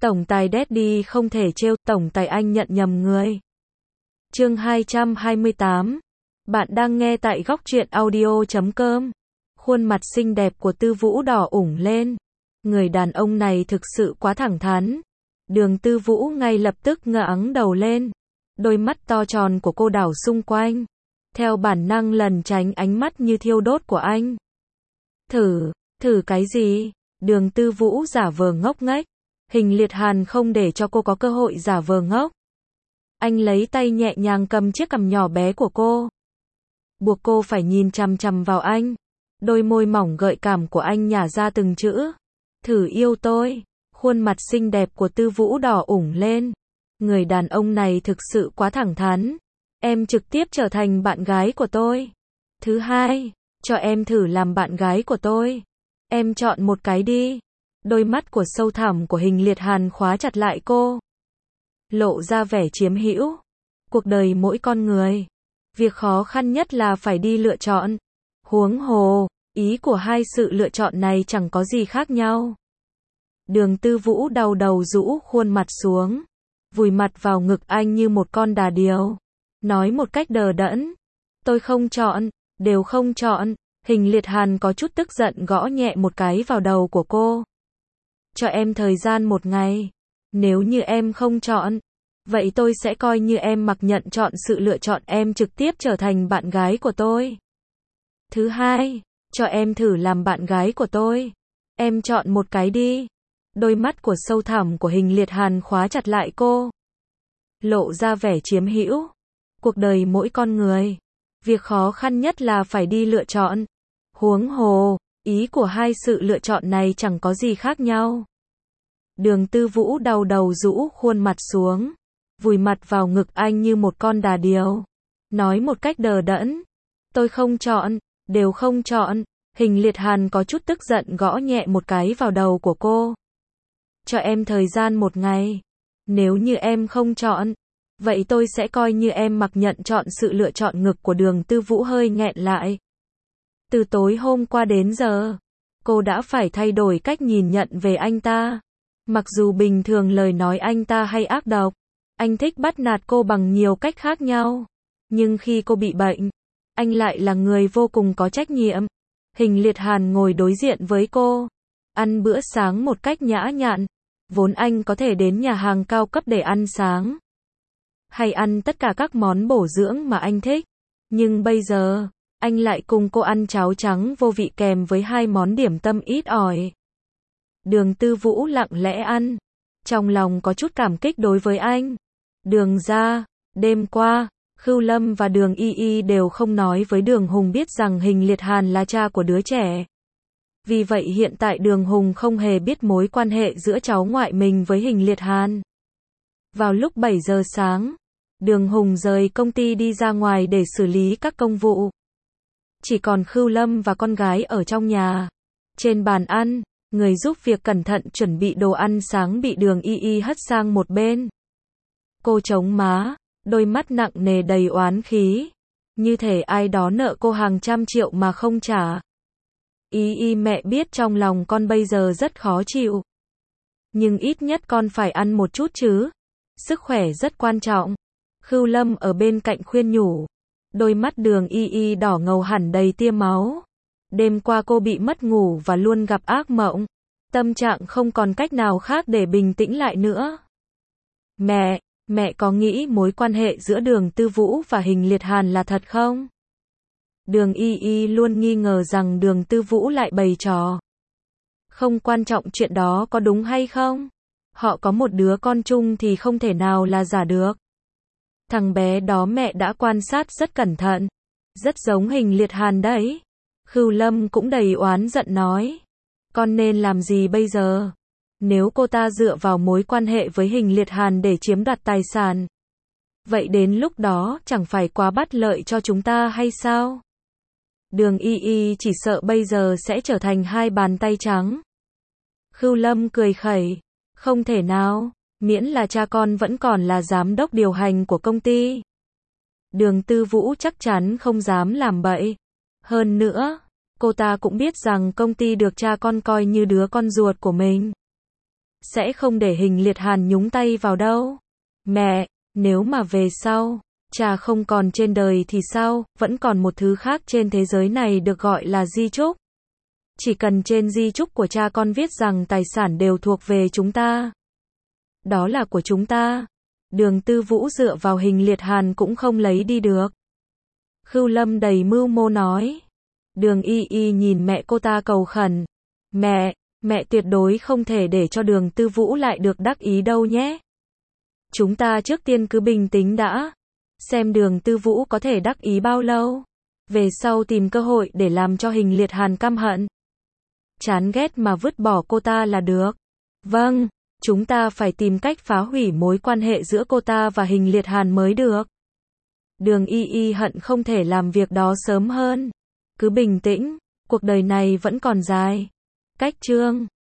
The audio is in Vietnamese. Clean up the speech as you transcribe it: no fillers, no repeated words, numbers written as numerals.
Tổng tài Daddy không thể trêu, tổng tài anh nhận nhầm người. Chương 228. Bạn đang nghe tại góc truyện audio.com. Khuôn mặt xinh đẹp của Tư Vũ đỏ ửng lên. Người đàn ông này thực sự quá thẳng thắn. Đường Tư Vũ ngay lập tức ngẩng đầu lên. Đôi mắt to tròn của cô đảo xung quanh. Theo bản năng lẩn tránh ánh mắt như thiêu đốt của anh. Thử cái gì? Đường Tư Vũ giả vờ ngốc nghếch. Hình Liệt Hàn không để cho cô có cơ hội giả vờ ngốc. Anh lấy tay nhẹ nhàng cầm chiếc cằm nhỏ bé của cô. Buộc cô phải nhìn chằm chằm vào anh. Đôi môi mỏng gợi cảm của anh nhả ra từng chữ. Thử yêu tôi. Khuôn mặt xinh đẹp của Tư Vũ đỏ ửng lên. Người đàn ông này thực sự quá thẳng thắn. Em trực tiếp trở thành bạn gái của tôi. Thứ hai, cho em thử làm bạn gái của tôi. Em chọn một cái đi. Đôi mắt của sâu thẳm của Hình Liệt Hàn khóa chặt lại cô. Lộ ra vẻ chiếm hữu. Cuộc đời mỗi con người. Việc khó khăn nhất là phải đi lựa chọn. Huống hồ, ý của hai sự lựa chọn này chẳng có gì khác nhau. Đường Tư Vũ đau đầu rũ khuôn mặt xuống. Vùi mặt vào ngực anh như một con đà điểu. Nói một cách đờ đẫn. Tôi không chọn, đều không chọn. Hình Liệt Hàn có chút tức giận gõ nhẹ một cái vào đầu của cô. Cho em thời gian một ngày. Nếu như em không chọn, vậy tôi sẽ coi như em mặc nhận chọn sự lựa chọn em trực tiếp trở thành bạn gái của tôi. Thứ hai, cho em thử làm bạn gái của tôi. Em chọn một cái đi. Đôi mắt của sâu thẳm của Hình Liệt Hàn khóa chặt lại cô. Lộ ra vẻ chiếm hữu. Cuộc đời mỗi con người. Việc khó khăn nhất là phải đi lựa chọn. Huống hồ, ý của hai sự lựa chọn này chẳng có gì khác nhau. Đường Tư Vũ đau đầu rũ khuôn mặt xuống. Vùi mặt vào ngực anh như một con đà điểu. Nói một cách đờ đẫn. Tôi không chọn, đều không chọn. Hình Liệt Hàn có chút tức giận gõ nhẹ một cái vào đầu của cô. Cho em thời gian một ngày. Nếu như em không chọn, vậy tôi sẽ coi như em mặc nhận chọn sự lựa chọn. Ngực của Đường Tư Vũ hơi nghẹn lại. Từ tối hôm qua đến giờ, cô đã phải thay đổi cách nhìn nhận về anh ta. Mặc dù bình thường lời nói anh ta hay ác độc, anh thích bắt nạt cô bằng nhiều cách khác nhau. Nhưng khi cô bị bệnh, anh lại là người vô cùng có trách nhiệm. Hình Liệt Hàn ngồi đối diện với cô, ăn bữa sáng một cách nhã nhặn. Vốn anh có thể đến nhà hàng cao cấp để ăn sáng, hay ăn tất cả các món bổ dưỡng mà anh thích. Nhưng bây giờ, anh lại cùng cô ăn cháo trắng vô vị kèm với hai món điểm tâm ít ỏi. Đường Tư Vũ lặng lẽ ăn, trong lòng có chút cảm kích đối với anh. Đường ra, đêm qua, Khưu Lâm và Đường Y Y đều không nói với Đường Hùng biết rằng Hình Liệt Hàn là cha của đứa trẻ. Vì vậy hiện tại Đường Hùng không hề biết mối quan hệ giữa cháu ngoại mình với Hình Liệt Hàn. Vào lúc 7 giờ sáng, Đường Hùng rời công ty đi ra ngoài để xử lý các công vụ. Chỉ còn Khưu Lâm và con gái ở trong nhà. Trên bàn ăn, người giúp việc cẩn thận chuẩn bị đồ ăn sáng bị Đường Y Y hất sang một bên. Cô chống má, đôi mắt nặng nề đầy oán khí. Như thể ai đó nợ cô hàng trăm triệu mà không trả. Y Y mẹ biết trong lòng con bây giờ rất khó chịu. Nhưng ít nhất con phải ăn một chút chứ. Sức khỏe rất quan trọng. Khưu Lâm ở bên cạnh khuyên nhủ. Đôi mắt Đường Y Y đỏ ngầu hẳn đầy tia máu. Đêm qua cô bị mất ngủ và luôn gặp ác mộng. Tâm trạng không còn cách nào khác để bình tĩnh lại nữa. Mẹ có nghĩ mối quan hệ giữa Đường Tư Vũ và Hình Liệt Hàn là thật không? Đường Y Y luôn nghi ngờ rằng Đường Tư Vũ lại bày trò. Không quan trọng chuyện đó có đúng hay không. Họ có một đứa con chung thì không thể nào là giả được. Thằng bé đó mẹ đã quan sát rất cẩn thận. Rất giống Hình Liệt Hàn đấy. Khưu Lâm cũng đầy oán giận nói. Con nên làm gì bây giờ? Nếu cô ta dựa vào mối quan hệ với Hình Liệt Hàn để chiếm đoạt tài sản, vậy đến lúc đó chẳng phải quá bất lợi cho chúng ta hay sao? Đường Y Y chỉ sợ bây giờ sẽ trở thành hai bàn tay trắng. Khưu Lâm cười khẩy. Không thể nào, miễn là cha con vẫn còn là giám đốc điều hành của công ty. Đường Tư Vũ chắc chắn không dám làm bậy. Hơn nữa, cô ta cũng biết rằng công ty được cha con coi như đứa con ruột của mình. sẽ không để Hình Liệt Hàn nhúng tay vào đâu. Mẹ, nếu mà về sau, cha không còn trên đời thì sao, vẫn còn một thứ khác trên thế giới này được gọi là di chúc. Chỉ cần trên di chúc của cha con viết rằng tài sản đều thuộc về chúng ta. Đó là của chúng ta. Đường Tư Vũ dựa vào Hình Liệt Hàn cũng không lấy đi được. Khưu Lâm đầy mưu mô nói. Đường Y Y nhìn mẹ cô ta cầu khẩn. Mẹ tuyệt đối không thể để cho Đường Tư Vũ lại được đắc ý đâu nhé. Chúng ta trước tiên cứ bình tĩnh đã. Xem Đường Tư Vũ có thể đắc ý bao lâu. Về sau tìm cơ hội để làm cho Hình Liệt Hàn căm hận. Chán ghét mà vứt bỏ cô ta là được. Vâng, chúng ta phải tìm cách phá hủy mối quan hệ giữa cô ta và Hình Liệt Hàn mới được. Đường Y Y hận không thể làm việc đó sớm hơn. Cứ bình tĩnh, cuộc đời này vẫn còn dài. Cách chương